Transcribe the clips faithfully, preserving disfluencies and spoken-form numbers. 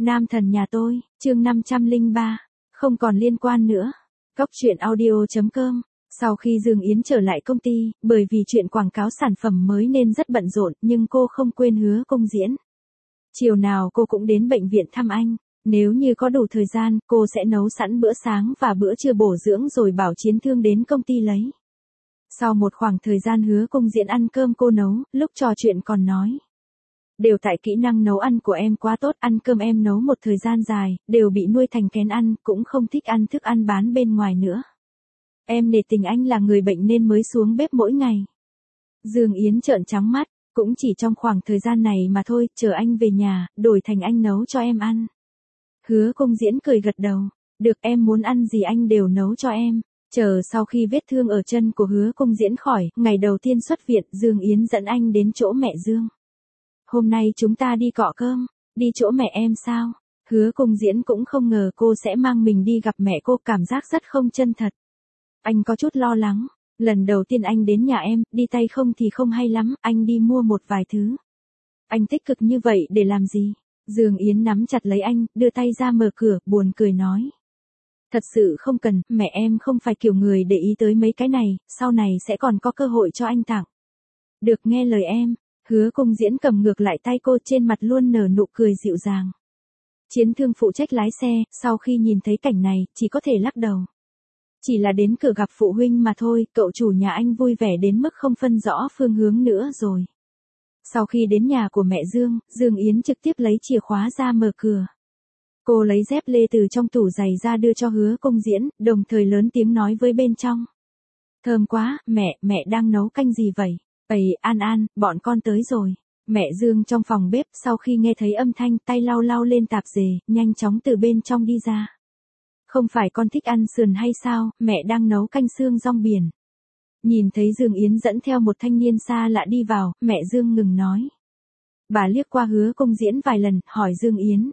Nam thần nhà tôi, chương năm trăm lẻ ba, không còn liên quan nữa. Cóc truyện audio chấm com. Sau khi Dương Yến trở lại công ty, bởi vì chuyện quảng cáo sản phẩm mới nên rất bận rộn, nhưng cô không quên Hứa Công Diễn. Chiều nào cô cũng đến bệnh viện thăm anh. Nếu như có đủ thời gian, cô sẽ nấu sẵn bữa sáng và bữa trưa bổ dưỡng rồi bảo Chiến Thương đến công ty lấy. Sau một khoảng thời gian Hứa Công Diễn ăn cơm cô nấu, lúc trò chuyện còn nói. Đều tại kỹ năng nấu ăn của em quá tốt, ăn cơm em nấu một thời gian dài, đều bị nuôi thành kén ăn, cũng không thích ăn thức ăn bán bên ngoài nữa. Em nể tình anh là người bệnh nên mới xuống bếp mỗi ngày. Dương Yến trợn trắng mắt, cũng chỉ trong khoảng thời gian này mà thôi, chờ anh về nhà, đổi thành anh nấu cho em ăn. Hứa Công Diễn cười gật đầu, được, em muốn ăn gì anh đều nấu cho em. Chờ sau khi vết thương ở chân của Hứa Công Diễn khỏi, ngày đầu tiên xuất viện, Dương Yến dẫn anh đến chỗ mẹ Dương. Hôm nay chúng ta đi cọ cơm, đi chỗ mẹ em sao? Hứa Công Diễn cũng không ngờ cô sẽ mang mình đi gặp mẹ cô, cảm giác rất không chân thật. Anh có chút lo lắng, lần đầu tiên anh đến nhà em, đi tay không thì không hay lắm, anh đi mua một vài thứ. Anh tích cực như vậy để làm gì? Dương Yến nắm chặt lấy anh, đưa tay ra mở cửa, buồn cười nói. Thật sự không cần, mẹ em không phải kiểu người để ý tới mấy cái này, sau này sẽ còn có cơ hội cho anh tặng. Được, nghe lời em. Hứa Công Diễn cầm ngược lại tay cô, trên mặt luôn nở nụ cười dịu dàng. Chiến Thương phụ trách lái xe, sau khi nhìn thấy cảnh này, chỉ có thể lắc đầu. Chỉ là đến cửa gặp phụ huynh mà thôi, cậu chủ nhà anh vui vẻ đến mức không phân rõ phương hướng nữa rồi. Sau khi đến nhà của mẹ Dương, Dương Yến trực tiếp lấy chìa khóa ra mở cửa. Cô lấy dép lê từ trong tủ giày ra đưa cho Hứa Công Diễn, đồng thời lớn tiếng nói với bên trong. Thơm quá, mẹ, mẹ đang nấu canh gì vậy? Ây, An An, bọn con tới rồi. Mẹ Dương trong phòng bếp, sau khi nghe thấy âm thanh, tay lau lau lên tạp dề, nhanh chóng từ bên trong đi ra. Không phải con thích ăn sườn hay sao, mẹ đang nấu canh xương rong biển. Nhìn thấy Dương Yến dẫn theo một thanh niên xa lạ đi vào, mẹ Dương ngừng nói. Bà liếc qua Hứa Công Diễn vài lần, hỏi Dương Yến.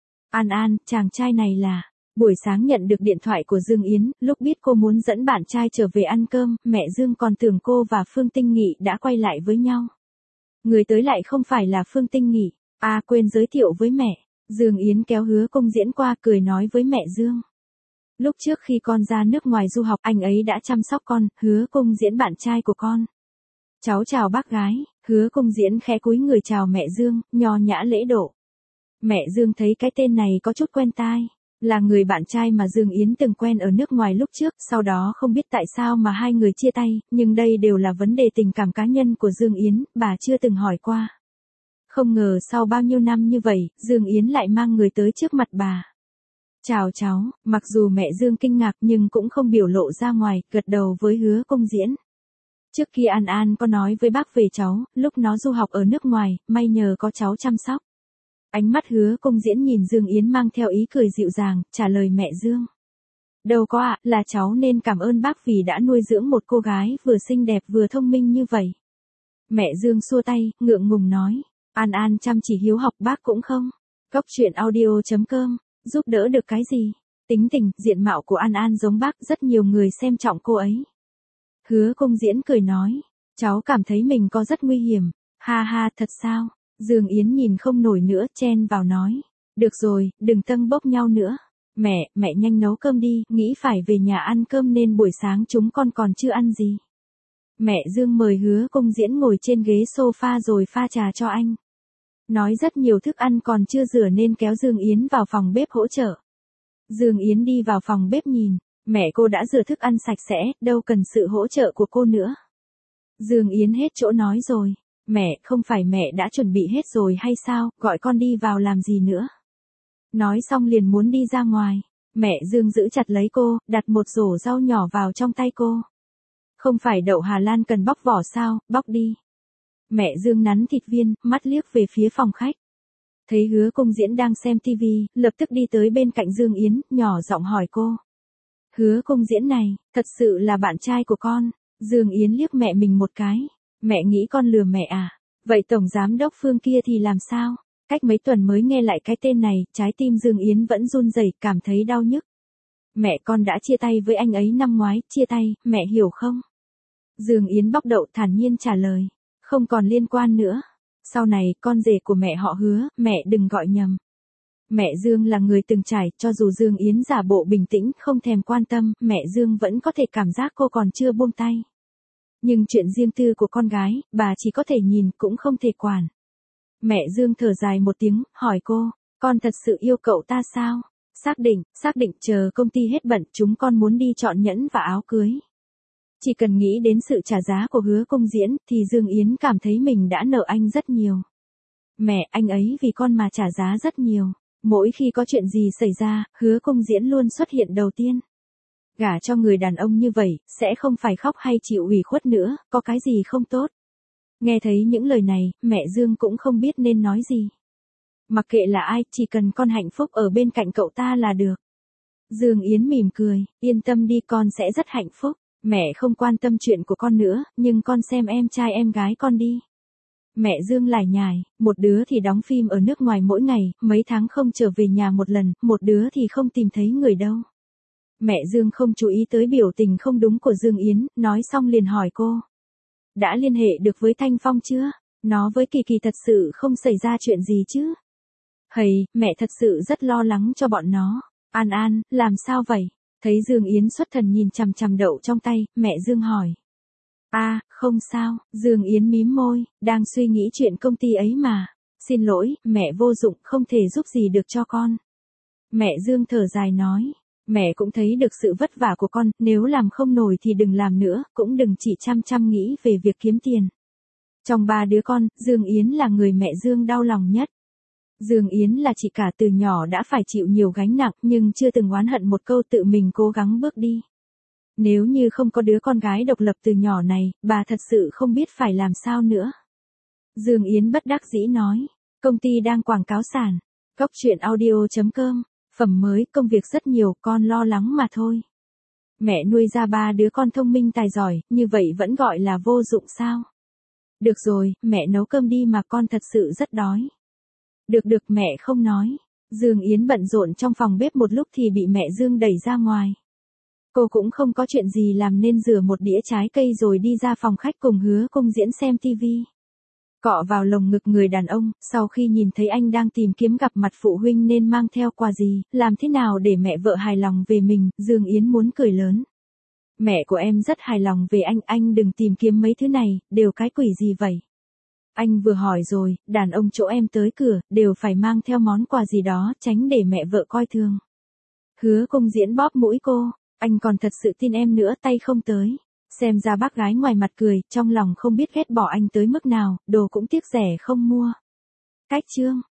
An An, chàng trai này là... Buổi sáng nhận được điện thoại của Dương Yến, lúc biết cô muốn dẫn bạn trai trở về ăn cơm, mẹ Dương còn tưởng cô và Phương Tinh Nghị đã quay lại với nhau. Người tới lại không phải là Phương Tinh Nghị. À, quên giới thiệu với mẹ. Dương Yến kéo Hứa Công Diễn qua, cười nói với mẹ Dương. Lúc trước khi con ra nước ngoài du học, anh ấy đã chăm sóc con, Hứa Công Diễn bạn trai của con. Cháu chào bác gái. Hứa Công Diễn khẽ cúi người chào mẹ Dương, nho nhã lễ độ. Mẹ Dương thấy cái tên này có chút quen tai. Là người bạn trai mà Dương Yến từng quen ở nước ngoài lúc trước, sau đó không biết tại sao mà hai người chia tay, nhưng đây đều là vấn đề tình cảm cá nhân của Dương Yến, bà chưa từng hỏi qua. Không ngờ sau bao nhiêu năm như vậy, Dương Yến lại mang người tới trước mặt bà. Chào cháu, mặc dù mẹ Dương kinh ngạc nhưng cũng không biểu lộ ra ngoài, gật đầu với Hứa Công Diễn. Trước kia An An có nói với bác về cháu, lúc nó du học ở nước ngoài, may nhờ có cháu chăm sóc. Ánh mắt Hứa Công Diễn nhìn Dương Yến mang theo ý cười dịu dàng, trả lời mẹ Dương. Đâu có ạ, là cháu nên cảm ơn bác vì đã nuôi dưỡng một cô gái vừa xinh đẹp vừa thông minh như vậy. Mẹ Dương xua tay, ngượng ngùng nói. An An chăm chỉ hiếu học, bác cũng không. Cóc truyện audio chấm com, giúp đỡ được cái gì? Tính tình, diện mạo của An An giống bác, rất nhiều người xem trọng cô ấy. Hứa Công Diễn cười nói. Cháu cảm thấy mình có rất nguy hiểm. Ha ha, thật sao? Dương Yến nhìn không nổi nữa, chen vào nói. Được rồi, đừng tâng bốc nhau nữa. Mẹ, mẹ nhanh nấu cơm đi, nghĩ phải về nhà ăn cơm nên buổi sáng chúng con còn chưa ăn gì. Mẹ Dương mời Hứa Công Diễn ngồi trên ghế sofa rồi pha trà cho anh. Nói rất nhiều thức ăn còn chưa rửa nên kéo Dương Yến vào phòng bếp hỗ trợ. Dương Yến đi vào phòng bếp nhìn, mẹ cô đã rửa thức ăn sạch sẽ, đâu cần sự hỗ trợ của cô nữa. Dương Yến hết chỗ nói rồi. Mẹ, không phải mẹ đã chuẩn bị hết rồi hay sao, gọi con đi vào làm gì nữa. Nói xong liền muốn đi ra ngoài. Mẹ Dương giữ chặt lấy cô, đặt một rổ rau nhỏ vào trong tay cô. Không phải đậu Hà Lan cần bóc vỏ sao, bóc đi. Mẹ Dương nắn thịt viên, mắt liếc về phía phòng khách. Thấy Hứa Công Diễn đang xem tivi, lập tức đi tới bên cạnh Dương Yến, nhỏ giọng hỏi cô. Hứa Công Diễn này, thật sự là bạn trai của con. Dương Yến liếc mẹ mình một cái. Mẹ nghĩ con lừa mẹ à? Vậy tổng giám đốc Phương kia thì làm sao? Cách mấy tuần mới nghe lại cái tên này, trái tim Dương Yến vẫn run rẩy, cảm thấy đau nhức. Mẹ con đã chia tay với anh ấy năm ngoái, chia tay, mẹ hiểu không? Dương Yến bóc đậu thản nhiên trả lời. Không còn liên quan nữa. Sau này, con rể của mẹ họ Hứa, mẹ đừng gọi nhầm. Mẹ Dương là người từng trải, cho dù Dương Yến giả bộ bình tĩnh không thèm quan tâm, mẹ Dương vẫn có thể cảm giác cô còn chưa buông tay. Nhưng chuyện riêng tư của con gái, bà chỉ có thể nhìn cũng không thể quản. Mẹ Dương thở dài một tiếng, hỏi cô, con thật sự yêu cậu ta sao? Xác định, xác định, chờ công ty hết bận chúng con muốn đi chọn nhẫn và áo cưới. Chỉ cần nghĩ đến sự trả giá của Hứa Công Diễn thì Dương Yến cảm thấy mình đã nợ anh rất nhiều. Mẹ, anh ấy vì con mà trả giá rất nhiều. Mỗi khi có chuyện gì xảy ra, Hứa Công Diễn luôn xuất hiện đầu tiên. Gả cho người đàn ông như vậy, sẽ không phải khóc hay chịu ủy khuất nữa, có cái gì không tốt. Nghe thấy những lời này, mẹ Dương cũng không biết nên nói gì. Mặc kệ là ai, chỉ cần con hạnh phúc ở bên cạnh cậu ta là được. Dương Yến mỉm cười, yên tâm đi, con sẽ rất hạnh phúc. Mẹ không quan tâm chuyện của con nữa, nhưng con xem em trai em gái con đi. Mẹ Dương lải nhải, một đứa thì đóng phim ở nước ngoài mỗi ngày, mấy tháng không trở về nhà một lần, một đứa thì không tìm thấy người đâu. Mẹ Dương không chú ý tới biểu tình không đúng của Dương Yến, nói xong liền hỏi cô. Đã liên hệ được với Thanh Phong chưa? Nó với Kỳ Kỳ thật sự không xảy ra chuyện gì chứ? Hầy, mẹ thật sự rất lo lắng cho bọn nó. An An, làm sao vậy? Thấy Dương Yến xuất thần nhìn chằm chằm đậu trong tay, mẹ Dương hỏi. A, à, không sao, Dương Yến mím môi, đang suy nghĩ chuyện công ty ấy mà. Xin lỗi, mẹ vô dụng, không thể giúp gì được cho con. Mẹ Dương thở dài nói. Mẹ cũng thấy được sự vất vả của con, nếu làm không nổi thì đừng làm nữa, cũng đừng chỉ chăm chăm nghĩ về việc kiếm tiền. Trong ba đứa con, Dương Yến là người mẹ Dương đau lòng nhất. Dương Yến là chị cả từ nhỏ đã phải chịu nhiều gánh nặng nhưng chưa từng oán hận một câu, tự mình cố gắng bước đi. Nếu như không có đứa con gái độc lập từ nhỏ này, bà thật sự không biết phải làm sao nữa. Dương Yến bất đắc dĩ nói, công ty đang quảng cáo sản. Góc truyện audio chấm com, phẩm mới, công việc rất nhiều, con lo lắng mà thôi. Mẹ nuôi ra ba đứa con thông minh tài giỏi, như vậy vẫn gọi là vô dụng sao? Được rồi, mẹ nấu cơm đi mà, con thật sự rất đói. Được được, mẹ không nói. Dương Yến bận rộn trong phòng bếp một lúc thì bị mẹ Dương đẩy ra ngoài. Cô cũng không có chuyện gì làm nên rửa một đĩa trái cây rồi đi ra phòng khách cùng Hứa Công Diễn xem tivi. Cọ vào lồng ngực người đàn ông, sau khi nhìn thấy anh đang tìm kiếm gặp mặt phụ huynh nên mang theo quà gì, làm thế nào để mẹ vợ hài lòng về mình, Dương Yến muốn cười lớn. Mẹ của em rất hài lòng về anh, anh đừng tìm kiếm mấy thứ này, đều cái quỷ gì vậy? Anh vừa hỏi rồi, đàn ông chỗ em tới cửa, đều phải mang theo món quà gì đó, tránh để mẹ vợ coi thường. Hứa Công Diễn bóp mũi cô, anh còn thật sự tin em nữa, tay không tới. Xem ra bác gái ngoài mặt cười, trong lòng không biết ghét bỏ anh tới mức nào, đồ cũng tiếc rẻ không mua. Cách chương